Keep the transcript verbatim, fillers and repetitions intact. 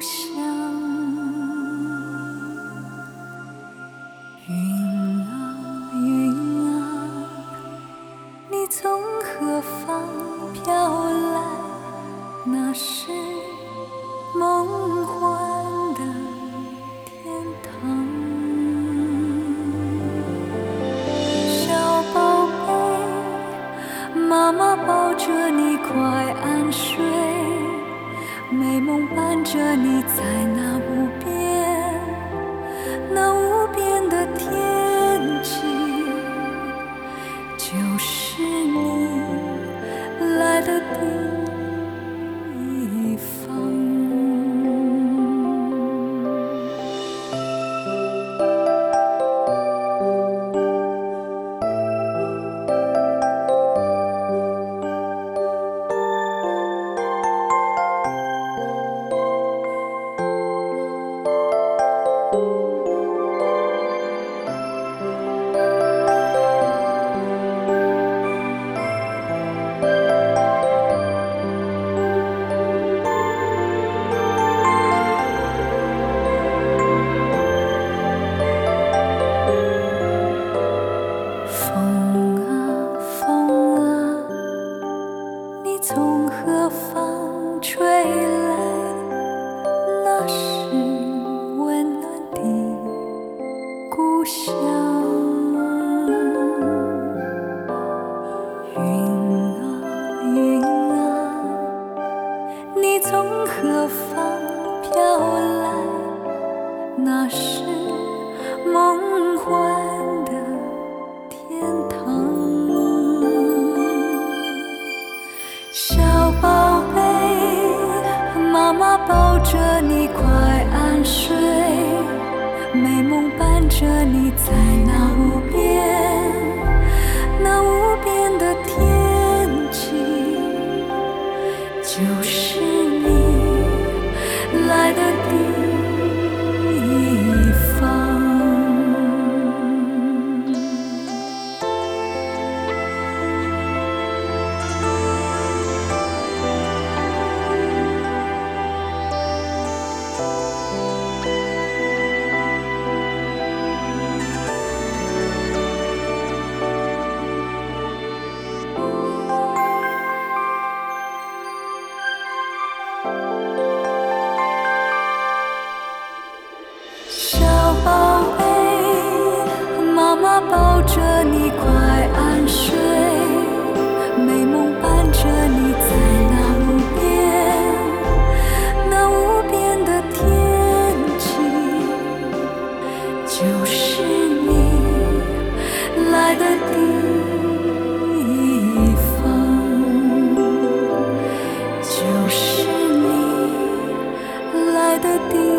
乡。云啊云啊，你从何方飘来？那是梦幻的天堂。小宝贝，妈妈抱着你快安睡，美梦伴着你在那无边那无边的天际，就是你来的地方。从何方吹来？那是温暖的故乡。云啊云啊，你从何方飘来？那是梦幻的天堂。小宝贝，妈妈抱着你快安睡，美梦伴着你在那无边那无边的天际，就是你来的地方。小宝贝，妈妈抱着你快安睡，美梦伴着你在那无边那无边的天际，就是你来的地方，就是你来的地方。